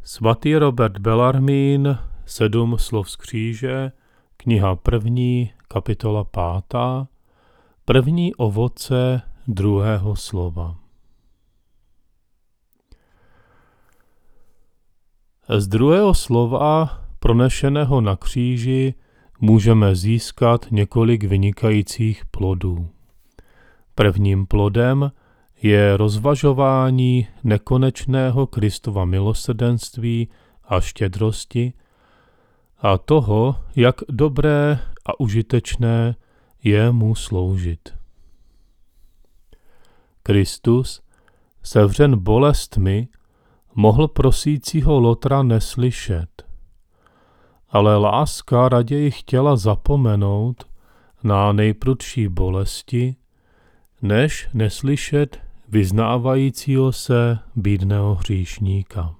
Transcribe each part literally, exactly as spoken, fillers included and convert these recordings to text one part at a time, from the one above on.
Svatý Robert Bellarmín, Sedm slov z kříže, kniha první, kapitola pátá, první ovoce druhého slova. Z druhého slova, pronešeného na kříži, můžeme získat několik vynikajících plodů. Prvním plodem je rozvažování nekonečného Kristova milosrdenství a štědrosti a toho, jak dobré a užitečné je mu sloužit. Kristus, sevřen bolestmi, mohl prosícího Lotra neslyšet, ale láska raději chtěla zapomenout na nejprudší bolesti, než neslyšet vyznávajícího se bídného hříšníka.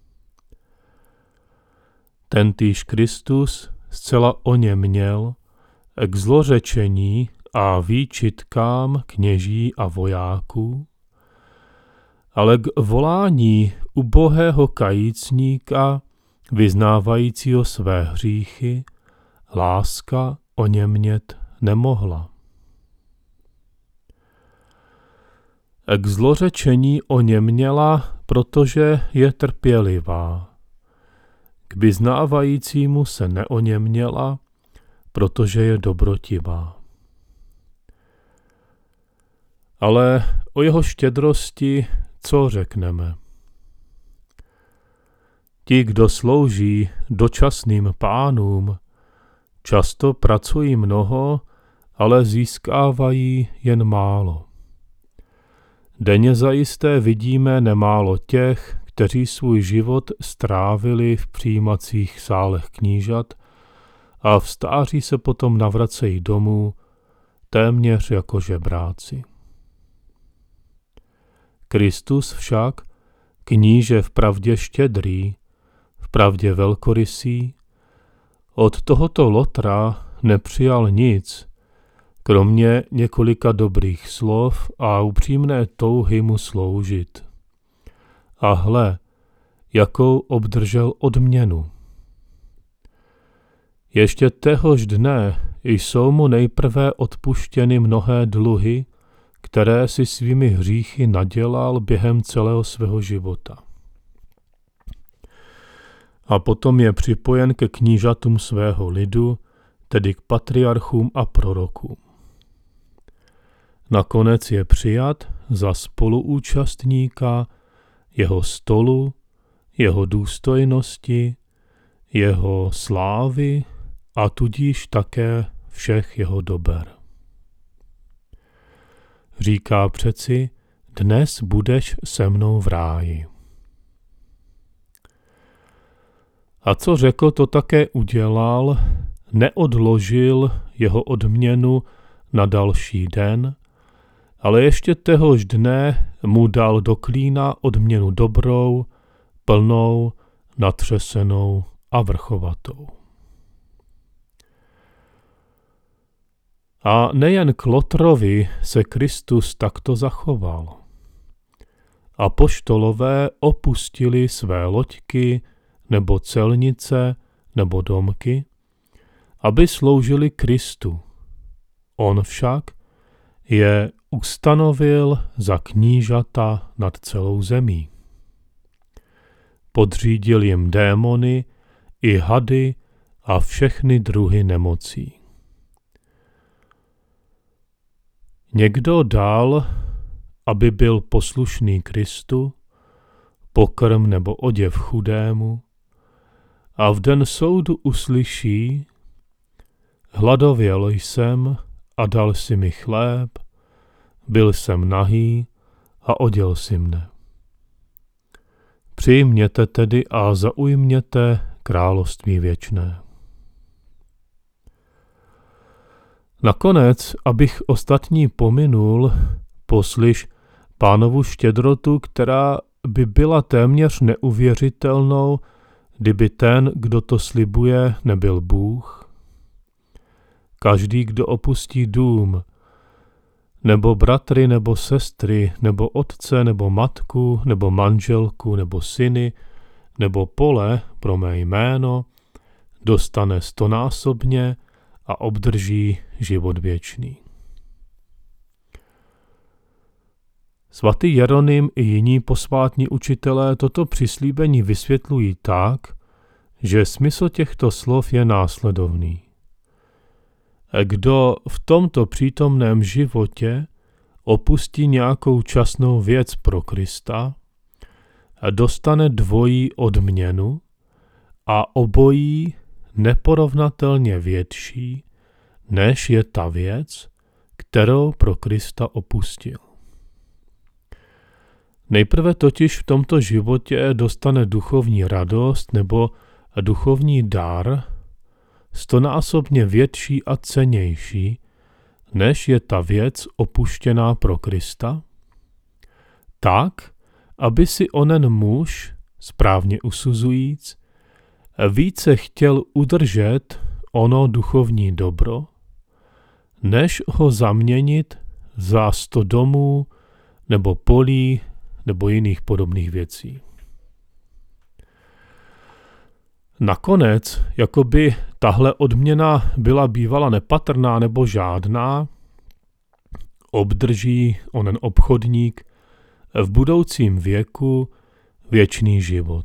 Tentýž Kristus zcela oněměl k zlořečení a výčitkám kněží a vojáků, ale k volání ubohého kajícníka, vyznávajícího své hříchy, láska oněmět nemohla. K zlořečení oněměla, protože je trpělivá. K vyznávajícímu se neoněměla, protože je dobrotivá. Ale o jeho štědrosti co řekneme? Ti, kdo slouží dočasným pánům, často pracují mnoho, ale získávají jen málo. Denně zajisté vidíme nemálo těch, kteří svůj život strávili v přijímacích sálech knížat a v stáří se potom navracejí domů téměř jako žebráci. Kristus však, kníže vpravdě štědrý, vpravdě velkorysý, od tohoto Lotra nepřijal nic, kromě několika dobrých slov a upřímné touhy mu sloužit. A hle, jakou obdržel odměnu. Ještě téhož dne jsou mu nejprve odpuštěny mnohé dluhy, které si svými hříchy nadělal během celého svého života. A potom je připojen ke knížatům svého lidu, tedy k patriarchům a prorokům. Nakonec je přijat za spoluúčastníka jeho stolu, jeho důstojnosti, jeho slávy a tudíž také všech jeho dober. Říká přeci, dnes budeš se mnou v ráji. A co řekl, to také udělal, neodložil jeho odměnu na další den, ale ještě téhož dne mu dal do klína odměnu dobrou, plnou, natřesenou a vrchovatou. A nejen k Lotrovi se Kristus takto zachoval. Apoštolové opustili své loďky nebo celnice nebo domky, aby sloužili Kristu. On však je ustanovil za knížata nad celou zemí. Podřídil jim démony i hady a všechny druhy nemocí. Někdo dal, aby byl poslušný Kristu, pokrm nebo oděv chudému, a v den soudu uslyší: hladověl jsem a dal si mi chléb, byl jsem nahý a oděl si mne. Přijměte tedy a zaujměte království věčné. Nakonec, abych ostatní pominul, poslyš Pánovu štědrotu, která by byla téměř neuvěřitelnou, kdyby ten, kdo to slibuje, nebyl Bůh. Každý, kdo opustí dům, nebo bratry, nebo sestry, nebo otce, nebo matku, nebo manželku, nebo syny, nebo pole pro mé jméno, dostane stonásobně a obdrží život věčný. Svatý Jeroným i jiní posvátní učitelé toto přislíbení vysvětlují tak, že smysl těchto slov je následovný. Kdo v tomto přítomném životě opustí nějakou časnou věc pro Krista, dostane dvojí odměnu a obojí neporovnatelně větší, než je ta věc, kterou pro Krista opustil. Nejprve totiž v tomto životě dostane duchovní radost nebo duchovní dar stonásobně větší a cennější, než je ta věc opuštěná pro Krista, tak, aby si onen muž, správně usuzujíc, více chtěl udržet ono duchovní dobro, než ho zaměnit za sto domů nebo polí nebo jiných podobných věcí. Nakonec, jako by tahle odměna byla bývala nepatrná nebo žádná, obdrží onen obchodník v budoucím věku věčný život.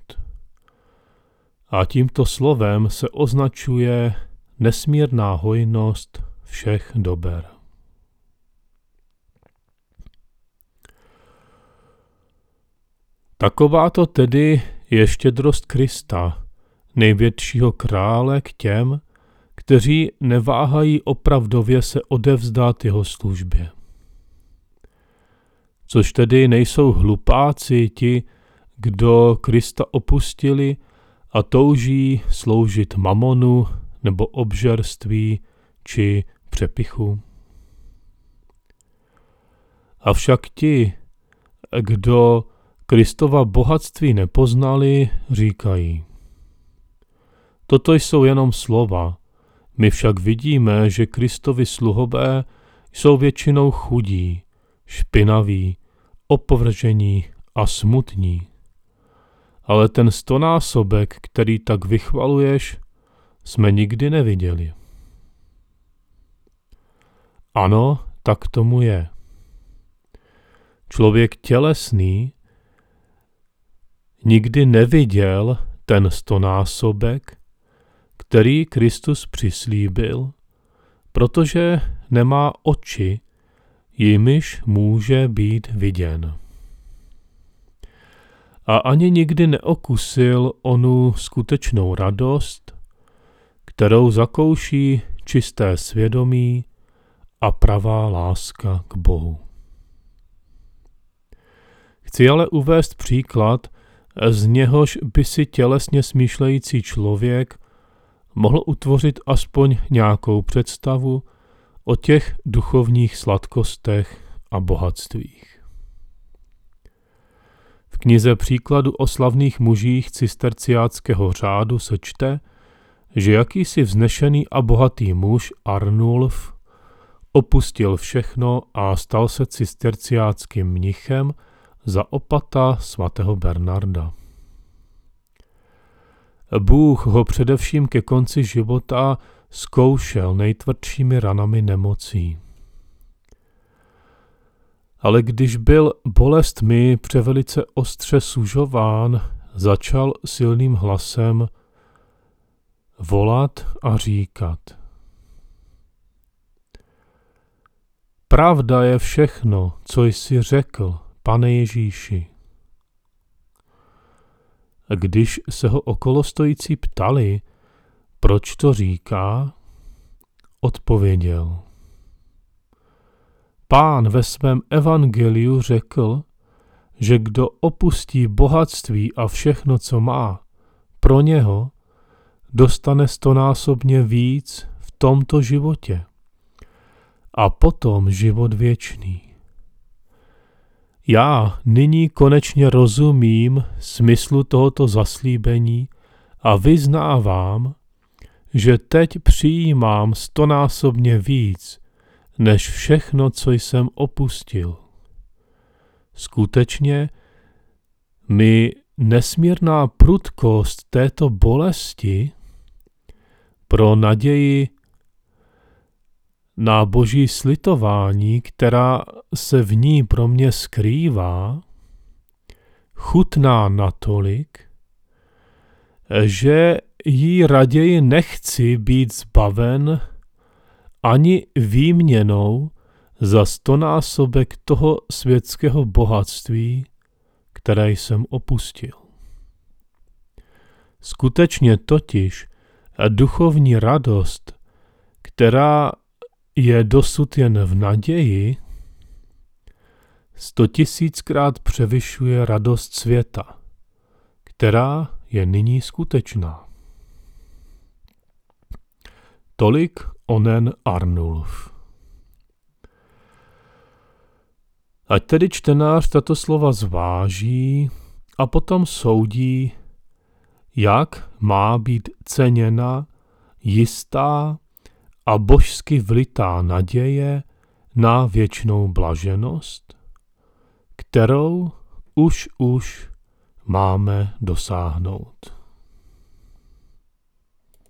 A tímto slovem se označuje nesmírná hojnost všech dober. Takováto tedy je štědrost Krista, největšího krále k těm, kteří neváhají opravdově se odevzdat jeho službě. Což tedy nejsou hlupáci ti, kdo Krista opustili a touží sloužit mamonu nebo obžerství či přepichu. Avšak ti, kdo Kristova bohatství nepoznali, říkají: toto jsou jenom slova, my však vidíme, že Kristovi sluhové jsou většinou chudí, špinaví, opovržení a smutní. Ale ten stonásobek, který tak vychvaluješ, jsme nikdy neviděli. Ano, tak tomu je. Člověk tělesný nikdy neviděl ten stonásobek, který Kristus přislíbil, protože nemá oči, jimiž může být viděn. A ani nikdy neokusil onu skutečnou radost, kterou zakouší čisté svědomí a pravá láska k Bohu. Chci ale uvést příklad, z něhož by si tělesně smýšlející člověk mohl utvořit aspoň nějakou představu o těch duchovních sladkostech a bohatstvích. V knize Příkladu o slavných mužích cisterciáckého řádu se čte, že jakýsi vznešený a bohatý muž Arnulf opustil všechno a stal se cisterciáckým mnichem za opata svatého Bernarda. Bůh ho především ke konci života zkoušel nejtvrdšími ranami nemocí. Ale když byl bolestmi převelice ostře sužován, začal silným hlasem volat a říkat: pravda je všechno, co jsi řekl, Pane Ježíši. A když se ho okolostojící ptali, proč to říká, odpověděl: Pán ve svém evangeliu řekl, že kdo opustí bohatství a všechno, co má, pro něho dostane stonásobně víc v tomto životě a potom život věčný. Já nyní konečně rozumím smyslu tohoto zaslíbení a vyznávám, že teď přijímám stonásobně víc, než všechno, co jsem opustil. Skutečně mi nesmírná prudkost této bolesti pro naději na Boží slitování, která se v ní pro mě skrývá, chutná natolik, že jí raději nechci být zbaven ani výměnou za stonásobek toho světského bohatství, které jsem opustil. Skutečně totiž duchovní radost, která je dosud jen v naději, stotisíckrát převyšuje radost světa, která je nyní skutečná. Tolik onen Arnulf. Ať tedy čtenář tato slova zváží a potom soudí, jak má být ceněna jistá a božsky vlitá naděje na věčnou blaženost, kterou už už máme dosáhnout.